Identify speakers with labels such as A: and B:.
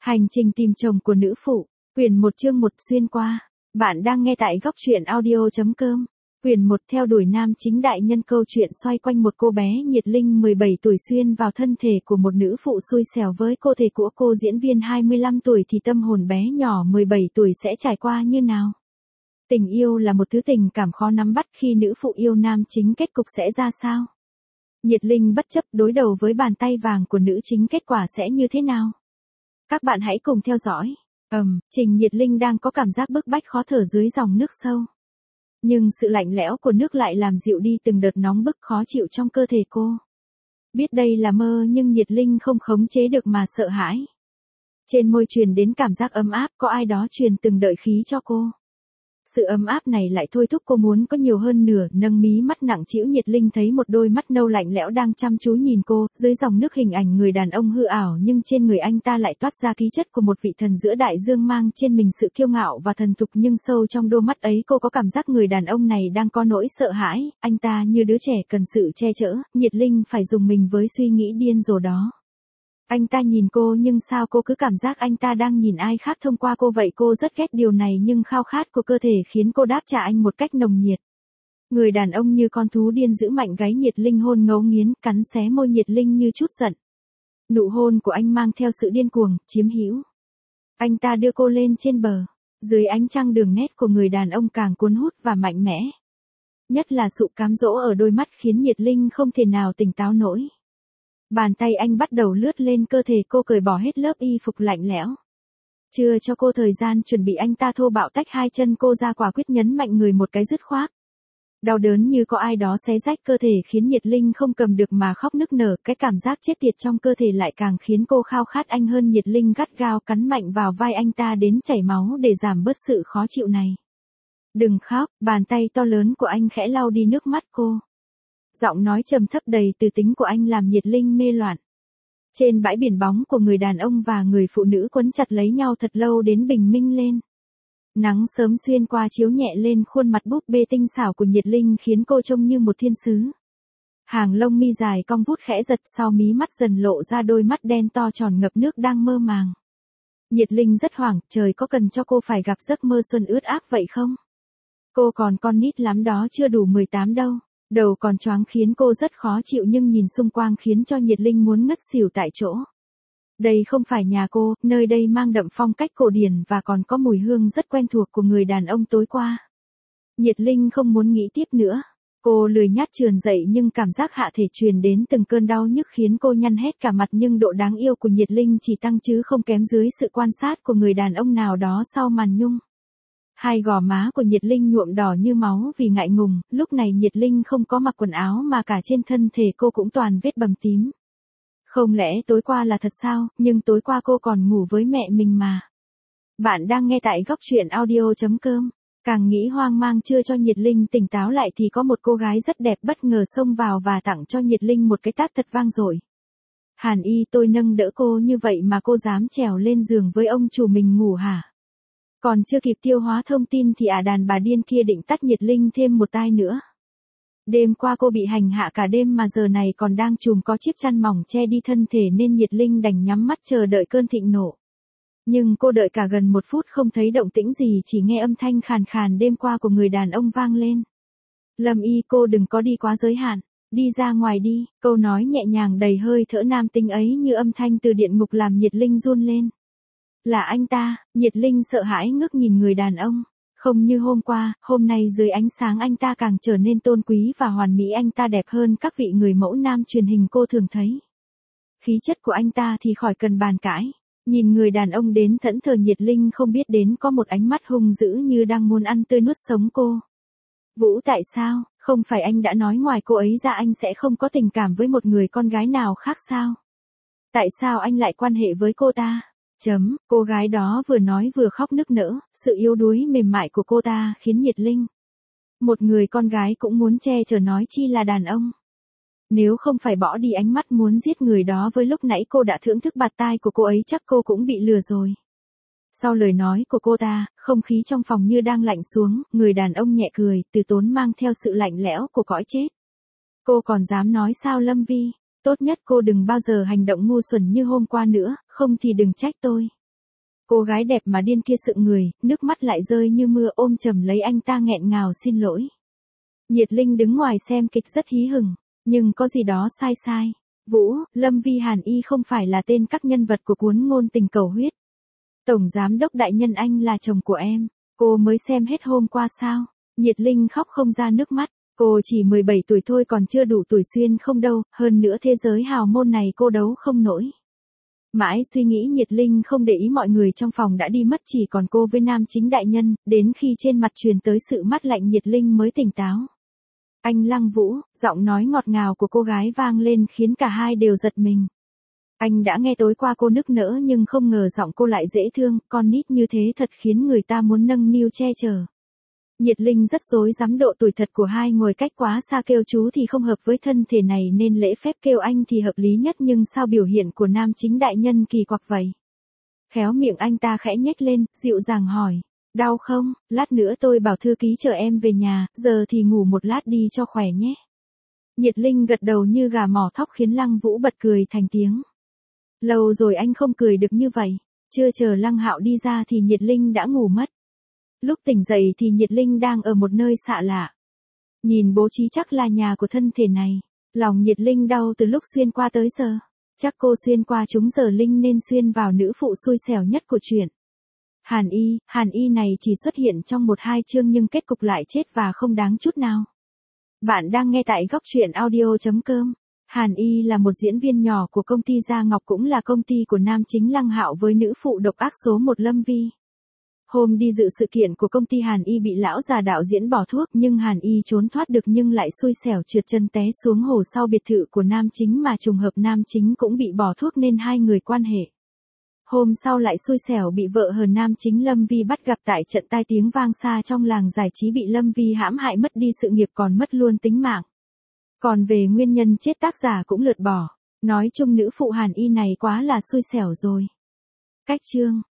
A: Hành trình tìm chồng của nữ phụ, quyển 1 chương 1 xuyên qua. Bạn đang nghe tại góc truyện audio.com. Quyển 1 theo đuổi nam chính đại nhân, câu chuyện xoay quanh một cô bé nhiệt linh 17 tuổi xuyên vào thân thể của một nữ phụ xui xẻo. Với cô thể của cô diễn viên 25 tuổi thì tâm hồn bé nhỏ 17 tuổi sẽ trải qua như nào? Tình yêu là một thứ tình cảm khó nắm bắt, khi nữ phụ yêu nam chính kết cục sẽ ra sao? Nhiệt linh bất chấp đối đầu với bàn tay vàng của nữ chính, kết quả sẽ như thế nào? Các bạn hãy cùng theo dõi. Trình Nhiệt Linh đang có cảm giác bức bách khó thở dưới dòng nước sâu. Nhưng sự lạnh lẽo của nước lại làm dịu đi từng đợt nóng bức khó chịu trong cơ thể cô. Biết đây là mơ nhưng Nhiệt Linh không khống chế được mà sợ hãi. Trên môi truyền đến cảm giác ấm áp, có ai đó truyền từng đợi khí cho cô. Sự ấm áp này lại thôi thúc cô muốn có nhiều hơn nữa. Nâng mí mắt nặng trĩu, Nhiệt Linh thấy một đôi mắt nâu lạnh lẽo đang chăm chú nhìn cô. Dưới dòng nước hình ảnh người đàn ông hư ảo, nhưng trên người anh ta lại toát ra khí chất của một vị thần giữa đại dương, mang trên mình sự kiêu ngạo và thần thục. Nhưng sâu trong đôi mắt ấy cô có cảm giác người đàn ông này đang có nỗi sợ hãi. Anh ta như đứa trẻ cần sự che chở. Nhiệt Linh phải rùng mình với suy nghĩ điên rồ đó. Anh ta nhìn cô nhưng sao cô cứ cảm giác anh ta đang nhìn ai khác thông qua cô vậy? Cô rất ghét điều này nhưng khao khát của cơ thể khiến cô đáp trả anh một cách nồng nhiệt. Người đàn ông như con thú điên giữ mạnh gáy Nhiệt Linh, hôn ngấu nghiến, cắn xé môi Nhiệt Linh như chút giận. Nụ hôn của anh mang theo sự điên cuồng, chiếm hữu. Anh ta đưa cô lên trên bờ. Dưới ánh trăng, đường nét của người đàn ông càng cuốn hút và mạnh mẽ. Nhất là sự cám dỗ ở đôi mắt khiến Nhiệt Linh không thể nào tỉnh táo nổi. Bàn tay anh bắt đầu lướt lên cơ thể cô, cởi bỏ hết lớp y phục lạnh lẽo. Chưa cho cô thời gian chuẩn bị, anh ta thô bạo tách hai chân cô ra, quả quyết nhấn mạnh người một cái dứt khoát. Đau đớn như có ai đó xé rách cơ thể khiến Nhiệt Linh không cầm được mà khóc nức nở. Cái cảm giác chết tiệt trong cơ thể lại càng khiến cô khao khát anh hơn. Nhiệt Linh gắt gao cắn mạnh vào vai anh ta đến chảy máu để giảm bớt sự khó chịu này. Đừng khóc, bàn tay to lớn của anh khẽ lau đi nước mắt cô. Giọng nói trầm thấp đầy từ tính của anh làm Nhiệt Linh mê loạn. Trên bãi biển, bóng của người đàn ông và người phụ nữ quấn chặt lấy nhau thật lâu đến bình minh lên. Nắng sớm xuyên qua chiếu nhẹ lên khuôn mặt búp bê tinh xảo của Nhiệt Linh, khiến cô trông như một thiên sứ. Hàng lông mi dài cong vút khẽ giật, sau mí mắt dần lộ ra đôi mắt đen to tròn ngập nước đang mơ màng. Nhiệt Linh rất hoảng, trời có cần cho cô phải gặp giấc mơ xuân ướt át vậy không? Cô còn con nít lắm đó, chưa đủ 18 đâu. Đầu còn choáng khiến cô rất khó chịu, nhưng nhìn xung quanh khiến cho Nhiệt Linh muốn ngất xỉu tại chỗ. Đây không phải nhà cô, nơi đây mang đậm phong cách cổ điển và còn có mùi hương rất quen thuộc của người đàn ông tối qua. Nhiệt Linh không muốn nghĩ tiếp nữa. Cô lười nhác trườn dậy nhưng cảm giác hạ thể truyền đến từng cơn đau nhức khiến cô nhăn hết cả mặt, nhưng độ đáng yêu của Nhiệt Linh chỉ tăng chứ không kém dưới sự quan sát của người đàn ông nào đó sau màn nhung. Hai gò má của Nhiệt Linh nhuộm đỏ như máu vì ngại ngùng. Lúc này Nhiệt Linh không có mặc quần áo mà cả trên thân thể cô cũng toàn vết bầm tím. Không lẽ tối qua là thật sao? Nhưng tối qua cô còn ngủ với mẹ mình mà. Bạn đang nghe tại góc truyện audio.com. Càng nghĩ hoang mang chưa cho Nhiệt Linh tỉnh táo lại thì có một cô gái rất đẹp bất ngờ xông vào và tặng cho Nhiệt Linh một cái tát thật vang dội. Hàn Y, tôi nâng đỡ cô như vậy mà cô dám trèo lên giường với ông chủ mình ngủ hả? Còn chưa kịp tiêu hóa thông tin thì đàn bà điên kia định tát Nhiệt Linh thêm một tai nữa. Đêm qua cô bị hành hạ cả đêm mà giờ này còn đang trùm có chiếc chăn mỏng che đi thân thể nên Nhiệt Linh đành nhắm mắt chờ đợi cơn thịnh nộ. Nhưng cô đợi cả gần 1 phút không thấy động tĩnh gì, chỉ nghe âm thanh khàn khàn đêm qua của người đàn ông vang lên. Lâm Y, cô đừng có đi quá giới hạn, đi ra ngoài đi. Câu nói nhẹ nhàng đầy hơi thở nam tính ấy như âm thanh từ địa ngục làm Nhiệt Linh run lên. Là anh ta. Nhiệt Linh sợ hãi ngước nhìn người đàn ông. Không như hôm qua, hôm nay dưới ánh sáng anh ta càng trở nên tôn quý và hoàn mỹ. Anh ta đẹp hơn các vị người mẫu nam truyền hình cô thường thấy. Khí chất của anh ta thì khỏi cần bàn cãi. Nhìn người đàn ông đến thẫn thờ, Nhiệt Linh không biết đến có một ánh mắt hung dữ như đang muốn ăn tươi nuốt sống cô. Vũ, tại sao? Không phải anh đã nói ngoài cô ấy ra anh sẽ không có tình cảm với một người con gái nào khác sao? Tại sao anh lại quan hệ với cô ta? Cô gái đó vừa nói vừa khóc nức nở. Sự yếu đuối mềm mại của cô ta khiến Nhiệt Linh, một người con gái cũng muốn che chở, nói chi là đàn ông. Nếu không phải bỏ đi ánh mắt muốn giết người đó với lúc nãy cô đã thưởng thức bạt tai của cô ấy, chắc cô cũng bị lừa rồi. Sau lời nói của cô ta, không khí trong phòng như đang lạnh xuống. Người đàn ông nhẹ cười, từ tốn mang theo sự lạnh lẽo của cõi chết. Cô còn dám nói sao Lâm Vi? Tốt nhất cô đừng bao giờ hành động ngu xuẩn như hôm qua nữa, không thì đừng trách tôi. Cô gái đẹp mà điên kia sượng người, nước mắt lại rơi như mưa ôm chầm lấy anh ta nghẹn ngào xin lỗi. Nhiệt Linh đứng ngoài xem kịch rất hí hửng, nhưng có gì đó sai sai. Vũ, Lâm Vi Hàn Y không phải là tên các nhân vật của cuốn ngôn tình cầu huyết. Tổng giám đốc đại nhân anh là chồng của em, cô mới xem hết hôm qua sao? Nhiệt Linh khóc không ra nước mắt, cô chỉ 17 tuổi thôi còn chưa đủ tuổi xuyên không đâu, hơn nữa thế giới hào môn này cô đấu không nổi. Mãi suy nghĩ Nhiệt Linh không để ý mọi người trong phòng đã đi mất chỉ còn cô với nam chính đại nhân, đến khi trên mặt truyền tới sự mát lạnh Nhiệt Linh mới tỉnh táo. Anh Lăng Vũ, giọng nói ngọt ngào của cô gái vang lên khiến cả hai đều giật mình. Anh đã nghe tối qua cô nức nở nhưng không ngờ giọng cô lại dễ thương, con nít như thế thật khiến người ta muốn nâng niu che chở. Nhiệt Linh rất rối rắm độ tuổi thật của hai ngồi cách quá xa kêu chú thì không hợp với thân thể này nên lễ phép kêu anh thì hợp lý nhất nhưng sao biểu hiện của nam chính đại nhân kỳ quặc vậy. Khéo miệng anh ta khẽ nhếch lên, dịu dàng hỏi, đau không, lát nữa tôi bảo thư ký chở em về nhà, giờ thì ngủ một lát đi cho khỏe nhé. Nhiệt Linh gật đầu như gà mỏ thóc khiến Lăng Vũ bật cười thành tiếng. Lâu rồi anh không cười được như vậy, chưa chờ Lăng Hạo đi ra thì Nhiệt Linh đã ngủ mất. Lúc tỉnh dậy thì Nhiệt Linh đang ở một nơi xạ lạ. Nhìn bố trí chắc là nhà của thân thể này, lòng Nhiệt Linh đau từ lúc xuyên qua tới giờ. Chắc cô xuyên qua chúng giờ Linh nên xuyên vào nữ phụ xui xẻo nhất của chuyện. Hàn Y này chỉ xuất hiện trong 1-2 chương nhưng kết cục lại chết và không đáng chút nào. Bạn đang nghe tại góc truyện audio.com. Hàn Y là một diễn viên nhỏ của công ty Gia Ngọc cũng là công ty của nam chính Lăng Hạo với nữ phụ độc ác số 1 Lâm Vi. Hôm đi dự sự kiện của công ty Hàn Y bị lão già đạo diễn bỏ thuốc nhưng Hàn Y trốn thoát được nhưng lại xui xẻo trượt chân té xuống hồ sau biệt thự của nam chính mà trùng hợp nam chính cũng bị bỏ thuốc nên hai người quan hệ. Hôm sau lại xui xẻo bị vợ hờn nam chính Lâm Vi bắt gặp tại trận tai tiếng vang xa trong làng giải trí bị Lâm Vi hãm hại mất đi sự nghiệp còn mất luôn tính mạng. Còn về nguyên nhân chết tác giả cũng lượt bỏ. Nói chung nữ phụ Hàn Y này quá là xui xẻo rồi. Cách chương